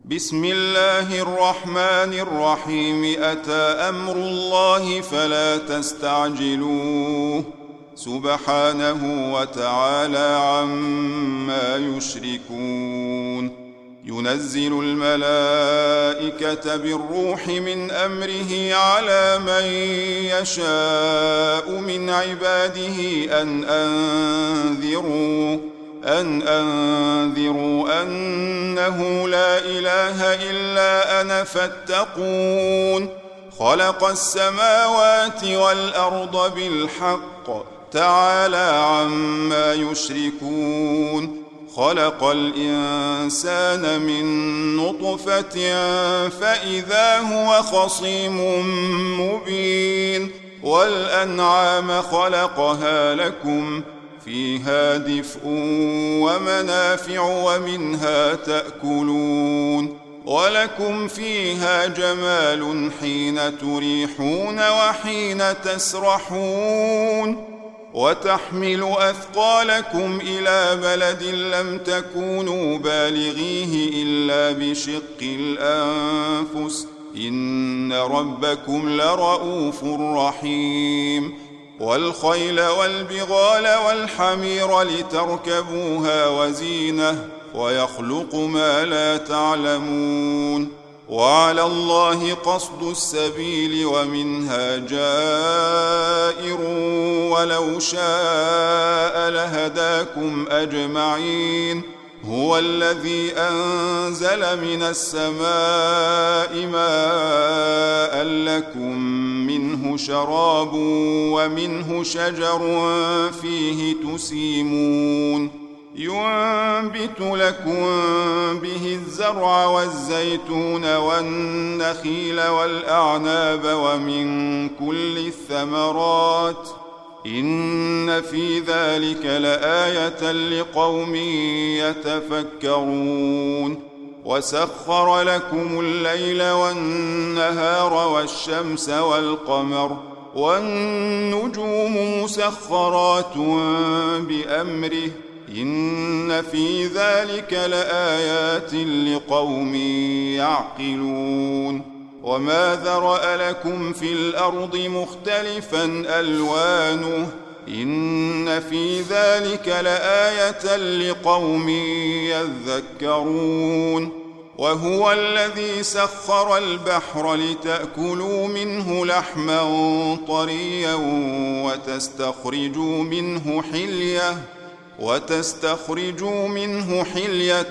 بسم الله الرحمن الرحيم. أتى أمر الله فلا تستعجلوه سبحانه وتعالى عما يشركون. ينزل الملائكة بالروح من أمره على من يشاء من عباده أن أنذروا أنه لا إله إلا أنا فاتقون. خلق السماوات والأرض بالحق تعالى عما يشركون. خلق الإنسان من نطفة فإذا هو خصيم مبين. والأنعام خلقها لكم فيها دفء ومنافع ومنها تأكلون. ولكم فيها جمال حين تريحون وحين تسرحون. وتحمل أثقالكم إلى بلد لم تكونوا بالغيه إلا بشق الأنفس إن ربكم لرؤوف رحيم. والخيل والبغال والحمير لتركبوها وزينة ويخلق ما لا تعلمون. وعلى الله قصد السبيل ومنها جائر ولو شاء لهداكم أجمعين. هو الذي أنزل من السماء ماء لكم منه شراب ومنه شجر فيه تسيمون. ينبت لكم به الزرع والزيتون والنخيل والأعناب ومن كل الثمرات إن في ذلك لآية لقوم يتفكرون. وسخر لكم الليل والنهار والشمس والقمر والنجوم مسخرات بأمره إن في ذلك لآيات لقوم يعقلون. وما ذرأ لكم في الأرض مختلفا ألوانه إن في ذلك لآية لقوم يذكرون. وهو الذي سخر البحر لتأكلوا منه لحما طريا وتستخرجوا منه حلية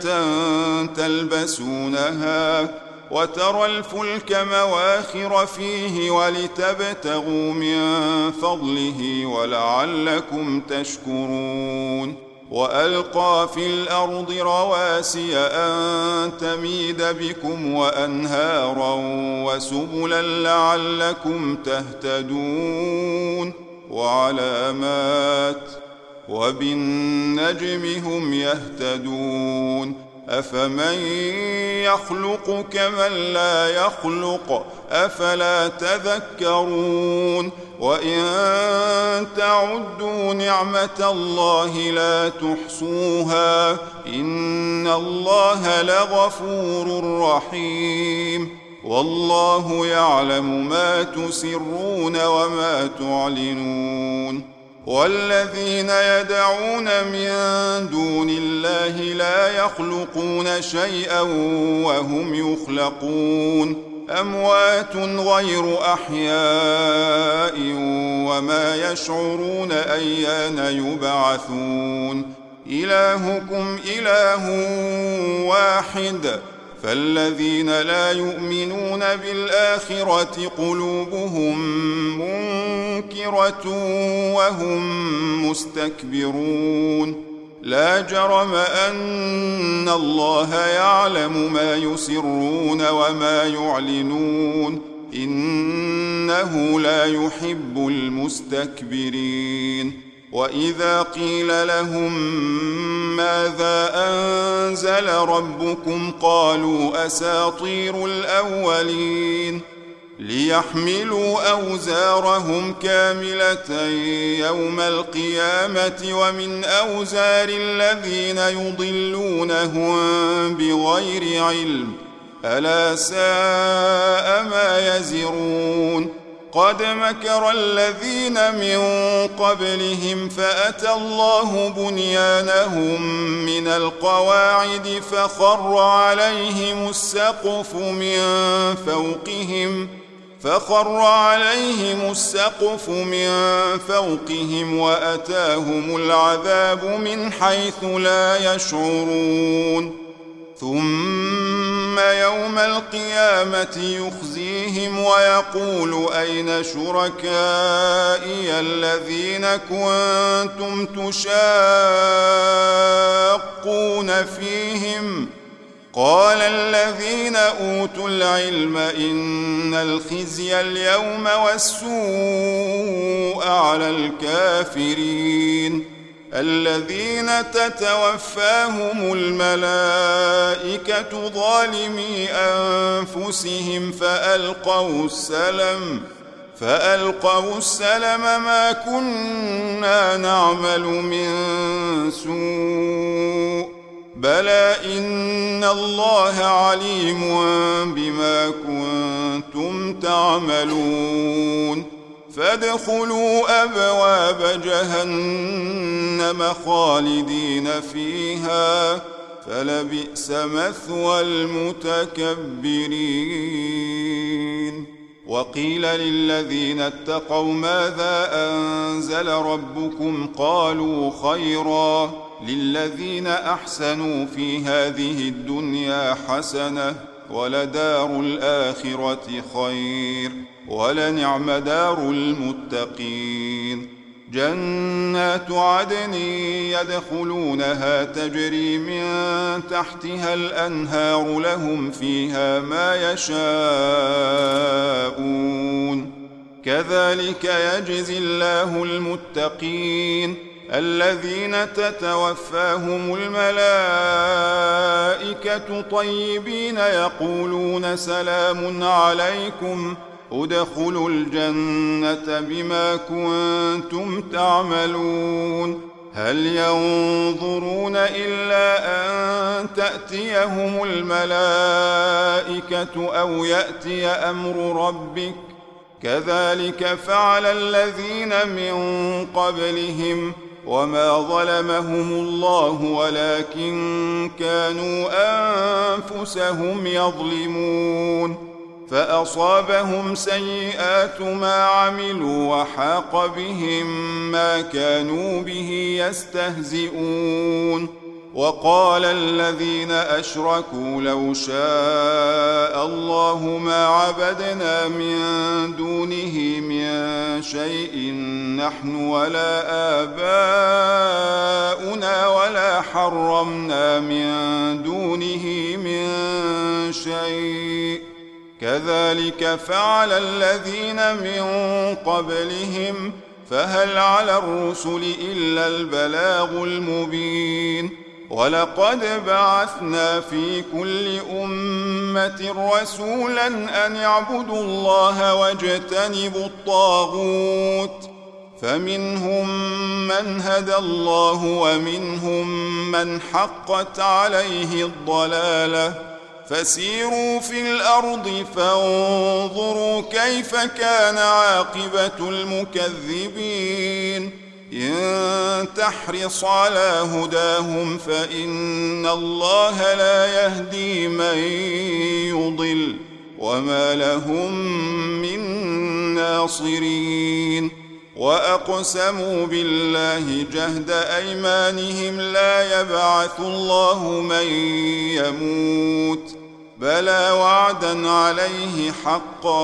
تلبسونها وترى الفلك مواخر فيه ولتبتغوا من فضله ولعلكم تشكرون. وألقى في الأرض رواسي أن تميد بكم وأنهارا وسبلا لعلكم تهتدون. وعلامات وبالنجم هم يهتدون. أفمن يخلق كمن لا يخلق أفلا تذكرون. وإن تعدوا نعمة الله لا تحصوها إن الله لغفور رحيم. والله يعلم ما تسرون وما تعلنون. والذين يدعون من دون الله لا يخلقون شيئا وهم يخلقون. أموات غير أحياء وما يشعرون أيان يبعثون. إلهكم إله واحد فالذين لا يؤمنون بالآخرة قلوبهم منكرة وهم مستكبرون. لا جرم أن الله يعلم ما يسرون وما يعلنون إنه لا يحب المستكبرين. وإذا قيل لهم ماذا أنزل ربكم قالوا أساطير الأولين. ليحملوا أوزارهم كاملة يوم القيامة ومن أوزار الذين يضلونهم بغير علم ألا ساء ما يزرون قد مكر الذين من قبلهم فأتى الله بنيانهم من القواعد فخر عليهم السقف من فوقهم وأتاهم العذاب من حيث لا يشعرون ثم يوم القيامة يخزيهم ويقول أين شركائي الذين كنتم تشاقون فيهم قال الذين أوتوا العلم إن الخزي اليوم والسوء على الكافرين الذين تتوفاهم الملائكة ظالمي أنفسهم فألقوا السلم ما كنا نعمل من سوء بلى إن الله عليم بما كنتم تعملون فادخلوا أبواب جهنم خالدين فيها فلبئس مثوى المتكبرين وقيل للذين اتقوا ماذا أنزل ربكم قالوا خيرا للذين أحسنوا في هذه الدنيا حسنة ولدار الآخرة خير ولنعم دار المتقين جنات عدن يدخلونها تجري من تحتها الأنهار لهم فيها ما يشاءون كذلك يجزي الله المتقين الذين تتوفاهم الملائكة طيبين يقولون سلام عليكم ادخلوا الجنة بما كنتم تعملون هل ينظرون إلا أن تأتيهم الملائكة أو يأتي أمر ربك كذلك فعل الذين من قبلهم وما ظلمهم الله ولكن كانوا أنفسهم يظلمون فأصابهم سيئات ما عملوا وحاق بهم ما كانوا به يستهزئون وقال الذين أشركوا لو شاء الله ما عبدنا من دونه من شيء نحن ولا آباؤنا ولا حرمنا من دونه من شيء كذلك فعل الذين من قبلهم فهل على الرسل إلا البلاغ المبين ولقد بعثنا في كل أمة رسولا أن يعبدوا الله واجتنبوا الطاغوت فمنهم من هدى الله ومنهم من حقت عليه الضلالة فسيروا في الأرض فانظروا كيف كان عاقبة المكذبين إن تحرص على هداهم فإن الله لا يهدي من يضل وما لهم من ناصرين وأقسموا بالله جهد أيمانهم لا يبعث الله من يموت بلى وعدا عليه حقا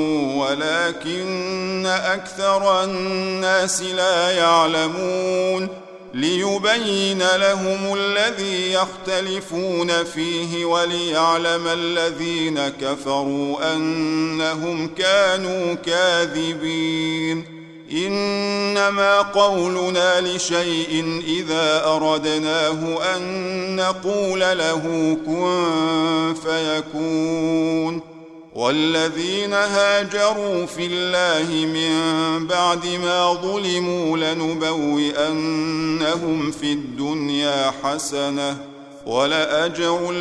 ولكن أكثر الناس لا يعلمون ليبين لهم الذي يختلفون فيه وليعلم الذين كفروا أنهم كانوا كاذبين إنما قولنا لشيء إذا أردناه أن نقول له كن فيكون والذين هاجروا في الله من بعد ما ظلموا لنبوئنهم في الدنيا حسنة ولأجر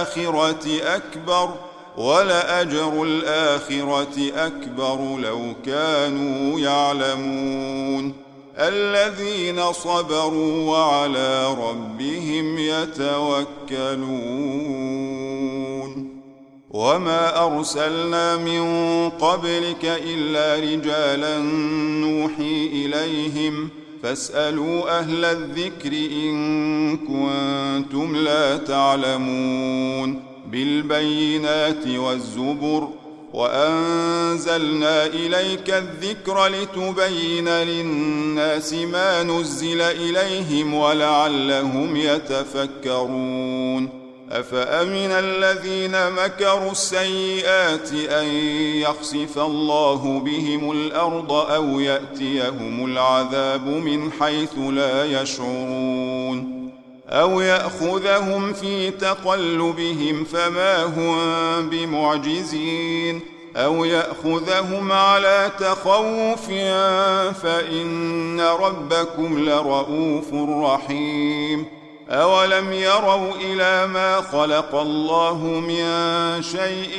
الآخرة أكبر لو كانوا يعلمون الذين صبروا وعلى ربهم يتوكلون وما أرسلنا من قبلك إلا رجالا نوحي إليهم فاسألوا أهل الذكر إن كنتم لا تعلمون بالبينات والزبر وأنزلنا إليك الذكر لتبين للناس ما نزل إليهم ولعلهم يتفكرون أفأمن الذين مكروا السيئات أن يخسف الله بهم الأرض أو يأتيهم العذاب من حيث لا يشعرون أو يأخذهم في تقلبهم فما هم بمعجزين أو يأخذهم على تخوف فإن ربكم لرؤوف رحيم أولم يروا إلى ما خلق الله من شيء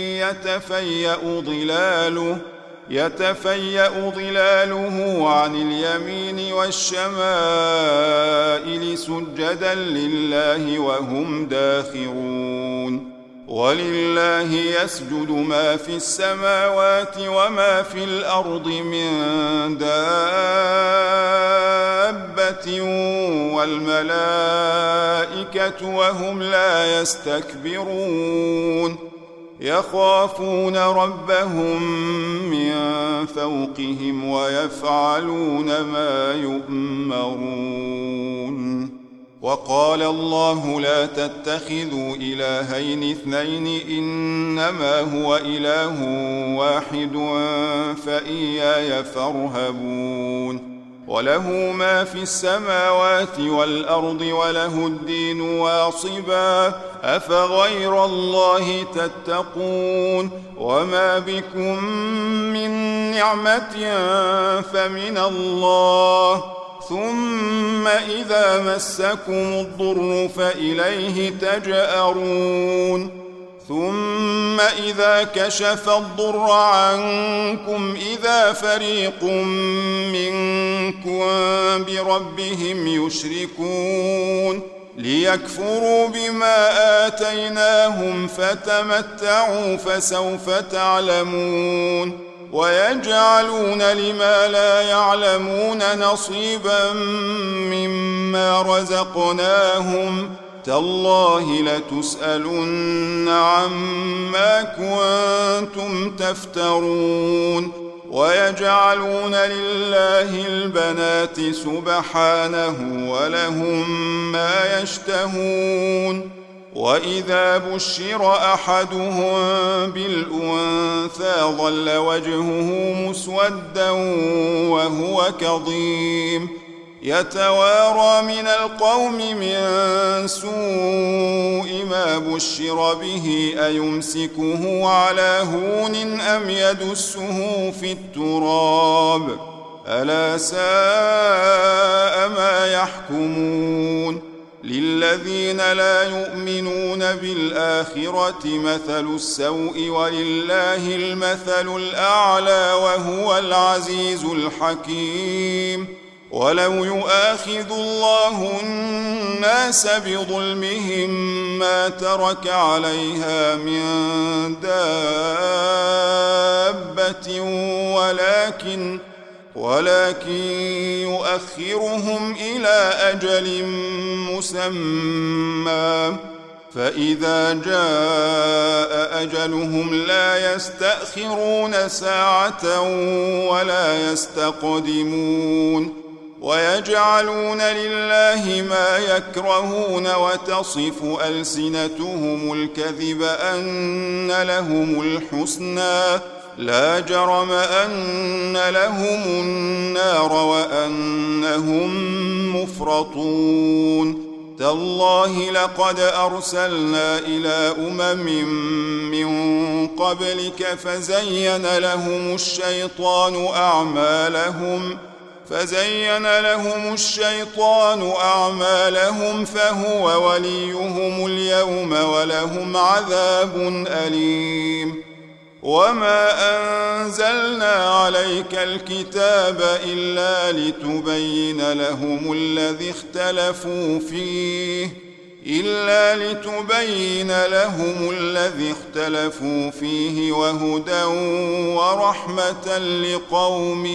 يتفيأ ظلاله عن اليمين والشمائل سجدا لله وهم داخرون ولله يسجد ما في السماوات وما في الأرض من دابة والملائكة وهم لا يستكبرون يخافون ربهم من فوقهم ويفعلون ما يؤمرون وقال الله لا تتخذوا إلهين اثنين إنما هو إله واحد فإياي فارهبون وله ما في السماوات والأرض وله الدين واصبا أفغير الله تتقون وما بكم من نعمة فمن الله ثم إذا مسكم الضر فإليه تجأرون ثم إذا كشف الضر عنكم إذا فريق منكم بربهم يشركون ليكفروا بما آتيناهم فتمتعوا فسوف تعلمون ويجعلون لما لا يعلمون نصيبا مما رزقناهم تالله لتسألن عما كنتم تفترون ويجعلون لله البنات سبحانه ولهم ما يشتهون وإذا بشر أحدهم بالأنثى ظل وجهه مسودا وهو كظيم يتوارى من القوم من سوء ما بشر به أيمسكه على هون أم يدسه في التراب ألا ساء ما يحكمون للذين لا يؤمنون بالآخرة مثل السوء ولله المثل الأعلى وهو العزيز الحكيم ولو يؤاخذ الله الناس بظلمهم ما ترك عليها من دابة ولكن يؤخرهم إلى أجل مسمى فإذا جاء أجلهم لا يستأخرون ساعة ولا يستقدمون ويجعلون لله ما يكرهون وتصف ألسنتهم الكذب أن لهم الحسنى لا جرم أن لهم النار وأنهم مفرطون تالله لقد أرسلنا إلى من قبلك فزين لهم الشيطان أعمالهم فزين لهم الشيطان أعمالهم فهو وليهم اليوم ولهم عذاب أليم. وما أنزلنا عليك الكتاب إلا لتبين لهم الذي اختلفوا فيه وهدى ورحمة لقوم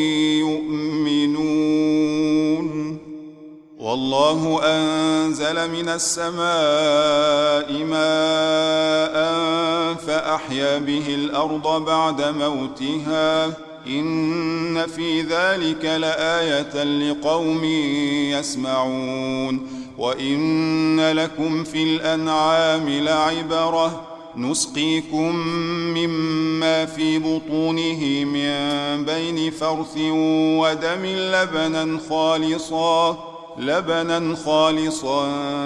يؤمنون. والله أنزل من السماء ماء فأحيا به الأرض بعد موتها إن في ذلك لآية لقوم يسمعون. وإن لكم في الأنعام لعبرة نسقيكم مما في بطونه من بين فرث ودم لبنا خالصا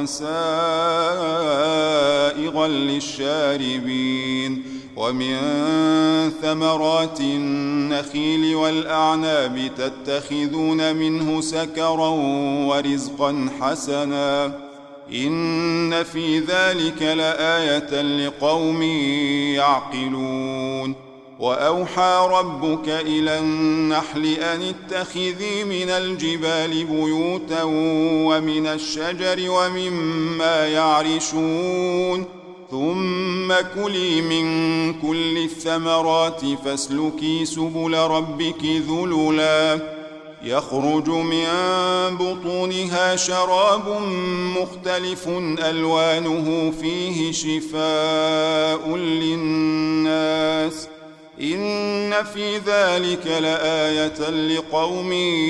سائغا للشاربين. ومن ثمرات النخيل والأعناب تتخذون منه سكرا ورزقا حسنا إن في ذلك لآية لقوم يعقلون. وأوحى ربك إلى النحل أن اتخذي من الجبال بيوتا ومن الشجر ومما يعرشون ثم كلي من كل الثمرات فاسلكي سبل ربك ذللا يخرج من بطونها شراب مختلف ألوانه فيه شفاء للناس إن في ذلك لآية لقوم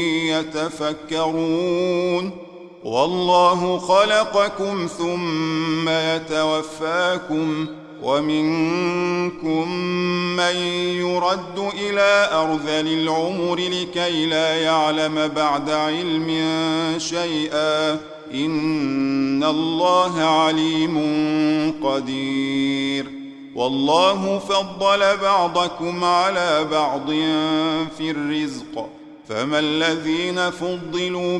يتفكرون. والله خلقكم ثم يتوفاكم ومنكم من يرد إلى أرذل العمر لكي لا يعلم بعد علم شيئا إن الله عليم قدير. والله فضل بعضكم على بعض في الرزق فما الذين فضلوا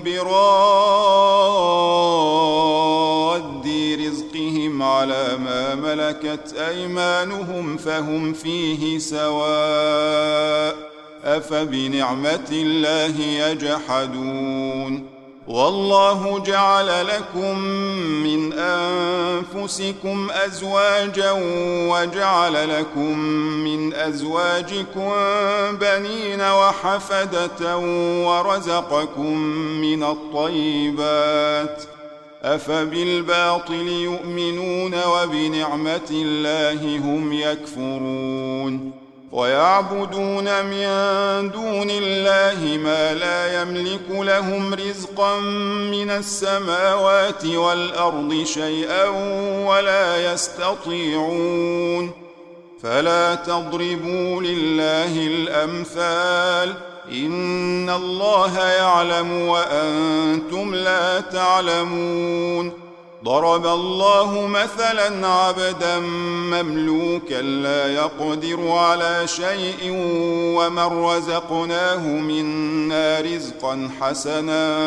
براد رزقهم على ما ملكت أيمانهم فهم فيه سواء أفبنعمة الله يجحدون. والله جعل لكم من أنفسكم أزواجا وجعل لكم من أزواجكم بنين وحفدة ورزقكم من الطيبات أفبالباطل يؤمنون وبنعمة الله هم يكفرون. ويعبدون من دون الله ما لا يملك لهم رزقا من السماوات والأرض شيئا ولا يستطيعون فلا تضربوا لله الأمثال إن الله يعلم وأنتم لا تعلمون. ضرب الله مثلا عبدا مملوكا لا يقدر على شيء ومن رزقناه منا رزقا حسنا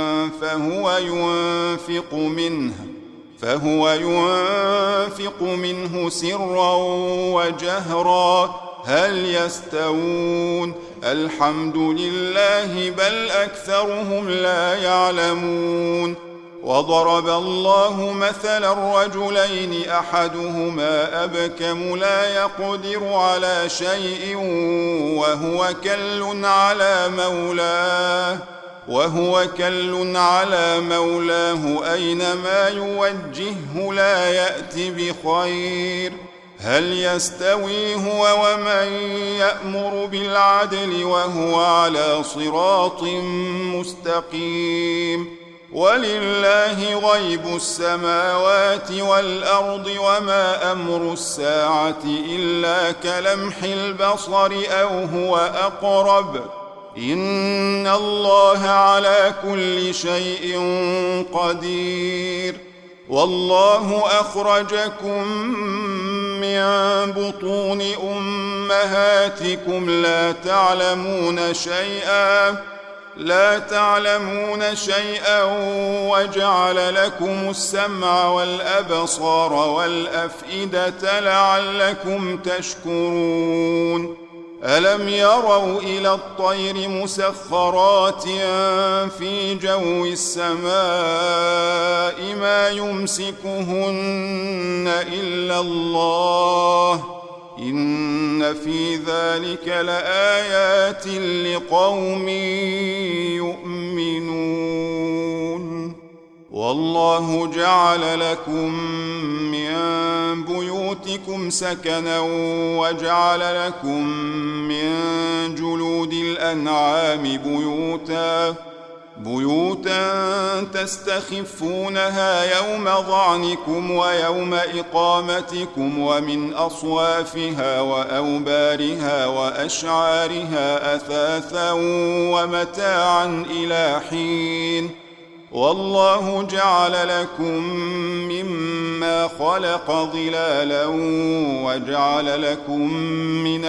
فهو ينفق منه سرا وجهرا هل يستوون الحمد لله بل أكثرهم لا يعلمون. وضرب الله مثلا رجلين أحدهما أبكم لا يقدر على شيء وهو كل على مولاه أينما يوجهه لا يأتي بخير هل يستوي هو ومن يأمر بالعدل وهو على صراط مستقيم. ولله غيب السماوات والأرض وما أمر الساعة إلا كلمح البصر أو هو أقرب إن الله على كل شيء قدير. والله أخرجكم من بطون أمهاتكم لا تعلمون شيئا لا تعلمون شيئا وجعل لكم السمع والأبصار والأفئدة لعلكم تشكرون ألم يروا إلى الطير مسخرات في جو السماء ما يمسكهن إلا الله إن في ذلك لآيات لقوم يؤمنون والله جعل لكم من بيوتكم سكنا وجعل لكم من جلود الأنعام بيوتا تستخفونها يوم ظعنكم ويوم إقامتكم ومن أصوافها وأوبارها وأشعارها أثاثا ومتاعا إلى حين والله جعل لكم مما خلق ظلالا وجعل لكم من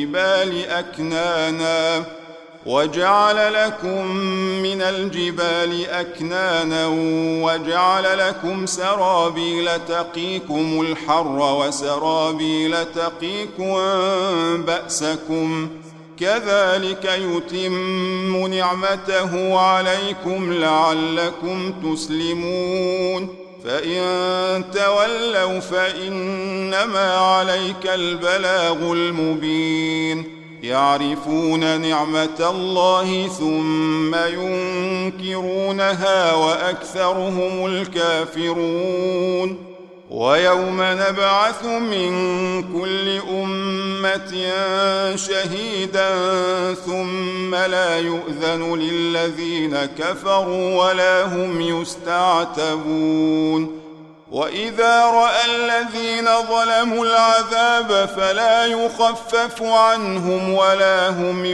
الجبال أكنانا وجعل لكم سرابيل تقيكم الحر وسرابيل تقيكم بأسكم كذلك يتم نعمته عليكم لعلكم تسلمون فإن تولوا فإنما عليك البلاغ المبين يعرفون نعمة الله ثم ينكرونها وأكثرهم الكافرون ويوم نبعث من كل أمة شهيدا ثم لا يؤذن للذين كفروا ولا هم يستعتبون وإذا رأى الذين ظلموا العذاب فلا يخفف عنهم ولا هم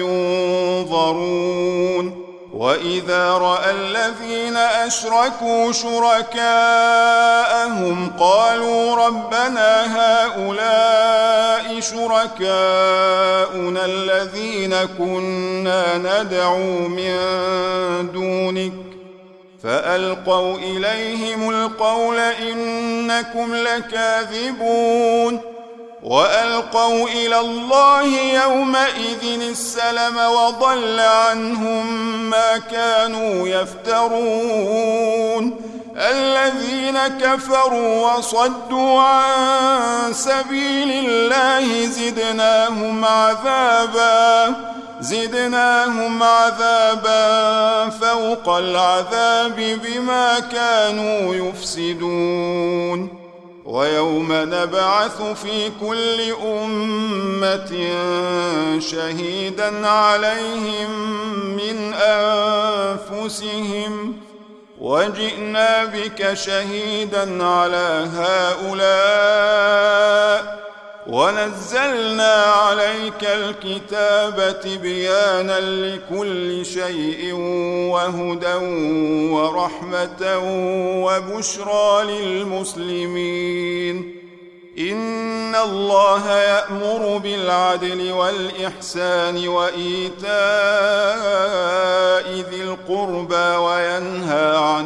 ينظرون وإذا رأى الذين أشركوا شركاءهم قالوا ربنا هؤلاء شركاؤنا الذين كنا ندعو من دونك فألقوا إليهم القول إنكم لكاذبون وألقوا إلى الله يومئذ السلم وضل عنهم ما كانوا يفترون الذين كفروا وصدوا عن سبيل الله زدناهم عذابا فوق العذاب بما كانوا يفسدون ويوم نبعث في كل أمة شهيدا عليهم من أنفسهم وجئنا بك شهيدا على هؤلاء ونزلنا عليك الكتاب تبيانا لكل شيء وهدى ورحمة وبشرى للمسلمين إن الله يأمر بالعدل والإحسان وإيتاء ذي القربى وينهى عن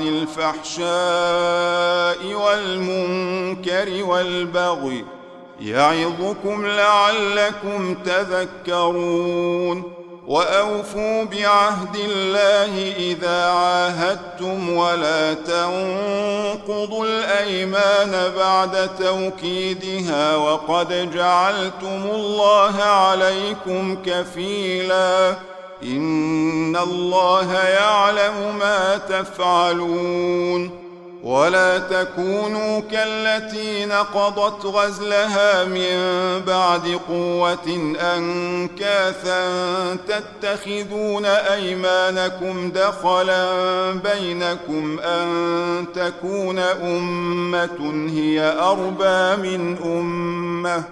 الفحشاء والمنكر والبغي يعظكم لعلكم تذكرون وأوفوا بعهد الله إذا عاهدتم ولا تنقضوا الأيمان بعد توكيدها وقد جعلتم الله عليكم كفيلا إن الله يعلم ما تفعلون ولا تكونوا كالتي نقضت غزلها من بعد قوة أنكاثا تتخذون أيمانكم دخلا بينكم أن تكون أمة هي أربى من أمة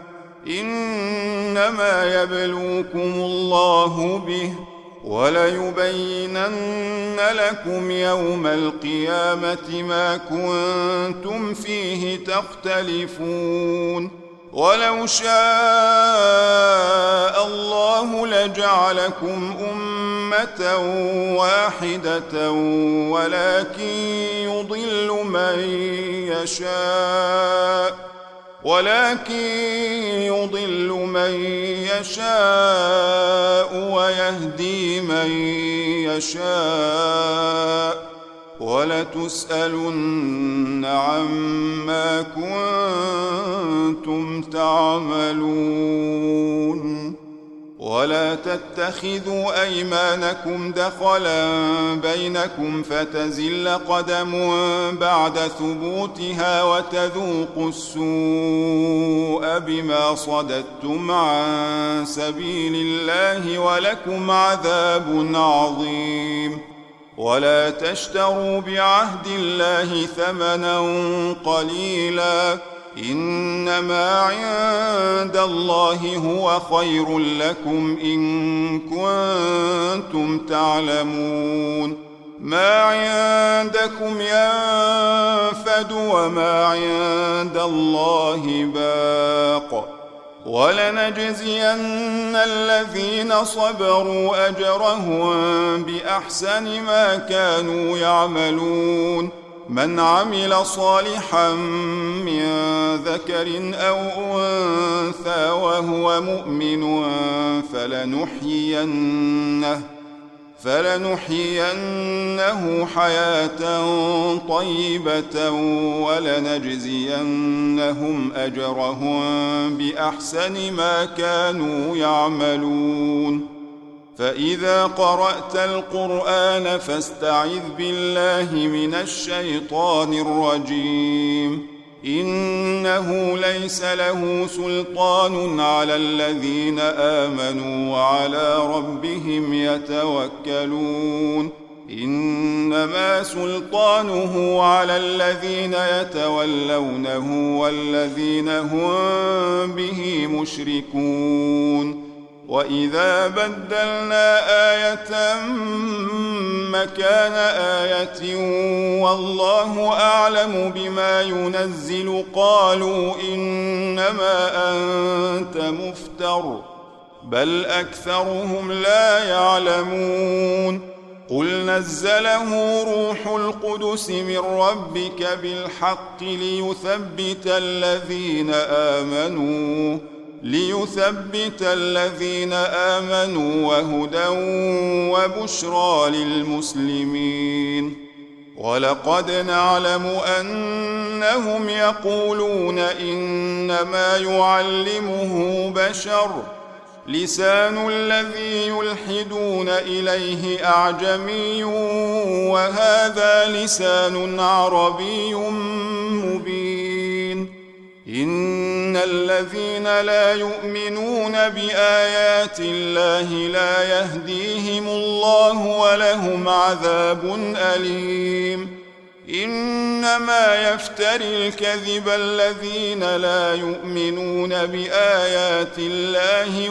إنما يبلوكم الله به وليبينن لكم يوم القيامة ما كنتم فيه تختلفون ولو شاء الله لجعلكم أمة أمة واحدة ولكن يضل من يشاء ويهدي من يشاء ولتسألن عما كنتم تعملون ولا تتخذوا أيمانكم دخلا بينكم فتزل قدم بعد ثبوتها وتذوقوا السوء بما صددتم عن سبيل الله ولكم عذاب عظيم ولا تشتروا بعهد الله ثمنا قليلا إنما عند الله هو خير لكم إن كنتم تعلمون ما عندكم ينفد وما عند الله باق ولنجزين الذين صبروا أجرهم بأحسن ما كانوا يعملون من عمل صالحا من ذكر أو أنثى وهو مؤمن فلنحيينه حياة طيبة ولنجزينهم أجرهم بأحسن ما كانوا يعملون فإذا قرأت القرآن فاستعذ بالله من الشيطان الرجيم إنه ليس له سلطان على الذين آمنوا وعلى ربهم يتوكلون إنما سلطانه على الذين يتولونه والذين هم به مشركون وإذا بدلنا آية مكان آية والله أعلم بما ينزل قالوا إنما أنت مفتر بل أكثرهم لا يعلمون قل نزله روح القدس من ربك بالحق ليثبت الذين آمنوا وهدى وبشرى للمسلمين ولقد نعلم أنهم يقولون إنما يعلمه بشر لسان الذي يلحدون إليه أعجمي وهذا لسان عربي مبين إن الذين لا يؤمنون بآيات الله لا يهديهم الله ولهم عذاب أليم إنما يفتري الكذب الذين لا يؤمنون بآيات الله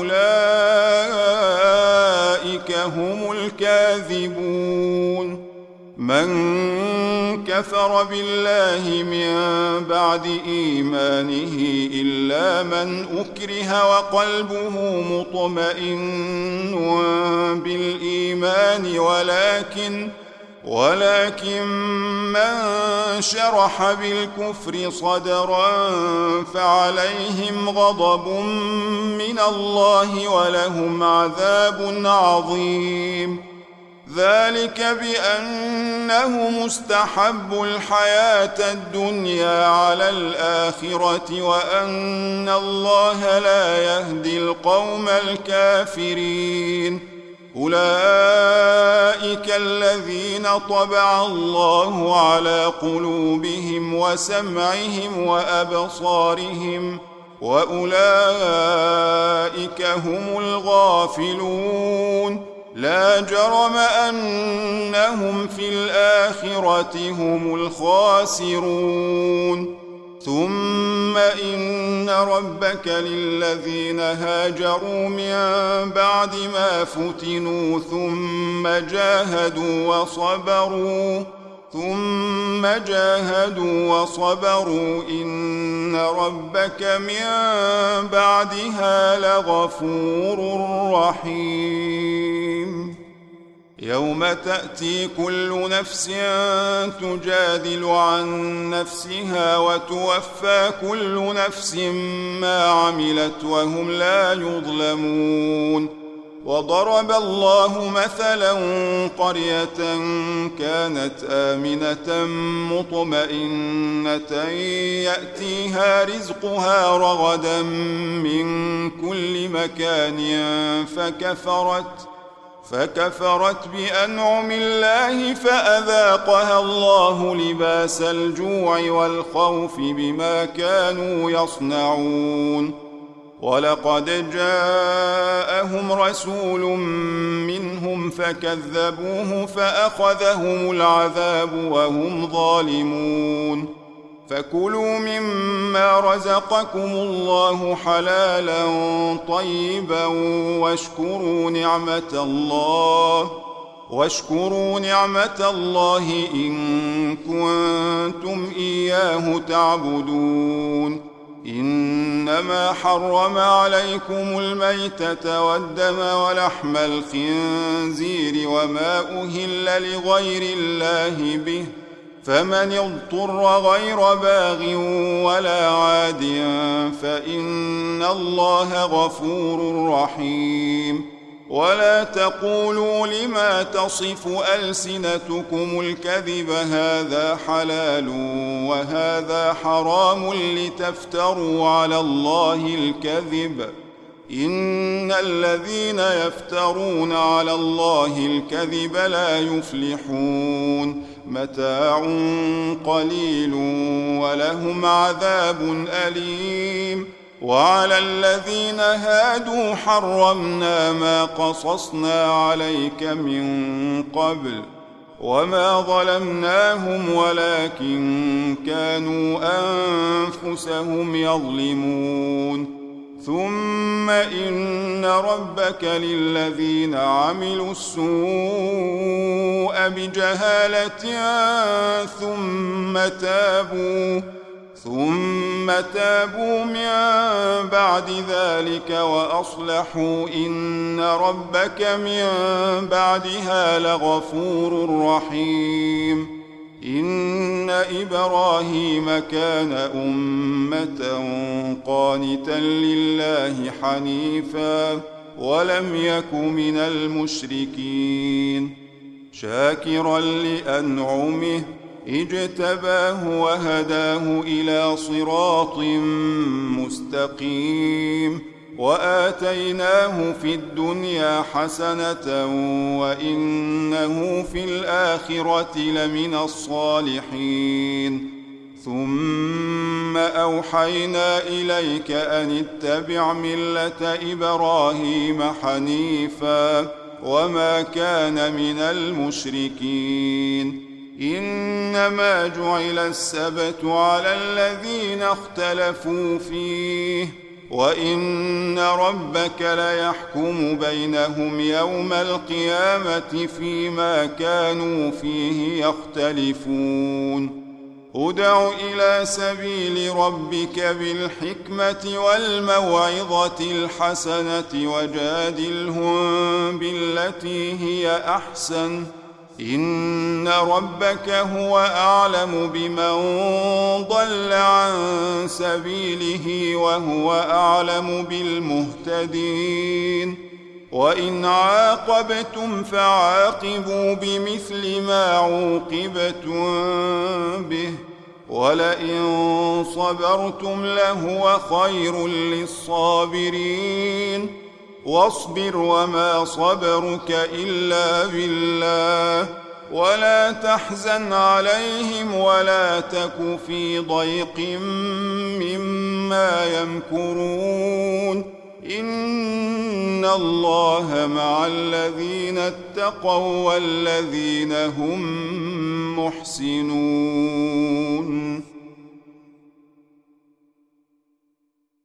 وأولئك هم الكاذبون من كفر بالله من بعد إيمانه إلا من أكره وقلبه مطمئن بالإيمان ولكن من شرح بالكفر صدرا فعليهم غضب من الله ولهم عذاب عظيم ذلك بأنه مستحب الحياة الدنيا على الآخرة وأن الله لا يهدي القوم الكافرين أولئك الذين طبع الله على قلوبهم وسمعهم وأبصارهم وأولئك هم الغافلون لا جرم أنهم في الآخرة هم الخاسرون ثم إن ربك للذين هاجروا من بعد ما فتنوا ثم جاهدوا وصبروا إن ربك من بعدها لغفور رحيم يوم تأتي كل نفس تجادل عن نفسها وتوفى كل نفس ما عملت وهم لا يظلمون. وضرب الله مثلا قرية كانت آمنة مطمئنة يأتيها رزقها رغدا من كل مكان فكفرت بأنعم الله فأذاقها الله لباس الجوع والخوف بما كانوا يصنعون. ولقد جاءهم رسول منهم فكذبوه فأخذهم العذاب وهم ظالمون. فكلوا مما رزقكم الله حلالا طيبا واشكروا نعمة الله إن كنتم إياه تعبدون. إنما حرم عليكم الميتة والدم ولحم الخنزير وما أهل لغير الله به، فمن اضطر غير باغ ولا عاد فإن الله غفور رحيم. ولا تقولوا لما تصف ألسنتكم الكذب هذا حلال وهذا حرام لتفتروا على الله الكذب، إن الذين يفترون على الله الكذب لا يفلحون. متاع قليل ولهم عذاب أليم. وعلى الذين هادوا حرمنا ما قصصنا عليك من قبل وما ظلمناهم ولكن كانوا أنفسهم يظلمون. ثم إن ربك للذين عملوا السوء بجهالة ثم تابوا من بعد ذلك وأصلحوا إن ربك من بعدها لغفور رحيم. إن إبراهيم كان أمة قانتا لله حنيفا ولم يك من المشركين، شاكرا لأنعمه اجتباه وهداه إلى صراط مستقيم. وآتيناه في الدنيا حسنة وإنه في الآخرة لمن الصالحين. ثم أوحينا إليك أن اتبع ملة إبراهيم حنيفا وما كان من المشركين. إنما جعل السبت على الذين اختلفوا فيه وإن ربك ليحكم بينهم يوم القيامة فيما كانوا فيه يختلفون. ادع إلى سبيل ربك بالحكمة والموعظة الحسنة وجادلهم بالتي هي أحسن، إن ربك هو أعلم بمن ضل عن سبيله وهو أعلم بالمهتدين. وإن عاقبتم فعاقبوا بمثل ما عوقبتم به ولئن صبرتم لهو خير للصابرين. واصبر وما صبرك إلا بالله ولا تحزن عليهم ولا تك في ضيق مما يمكرون. إن الله مع الذين اتقوا والذين هم محسنون.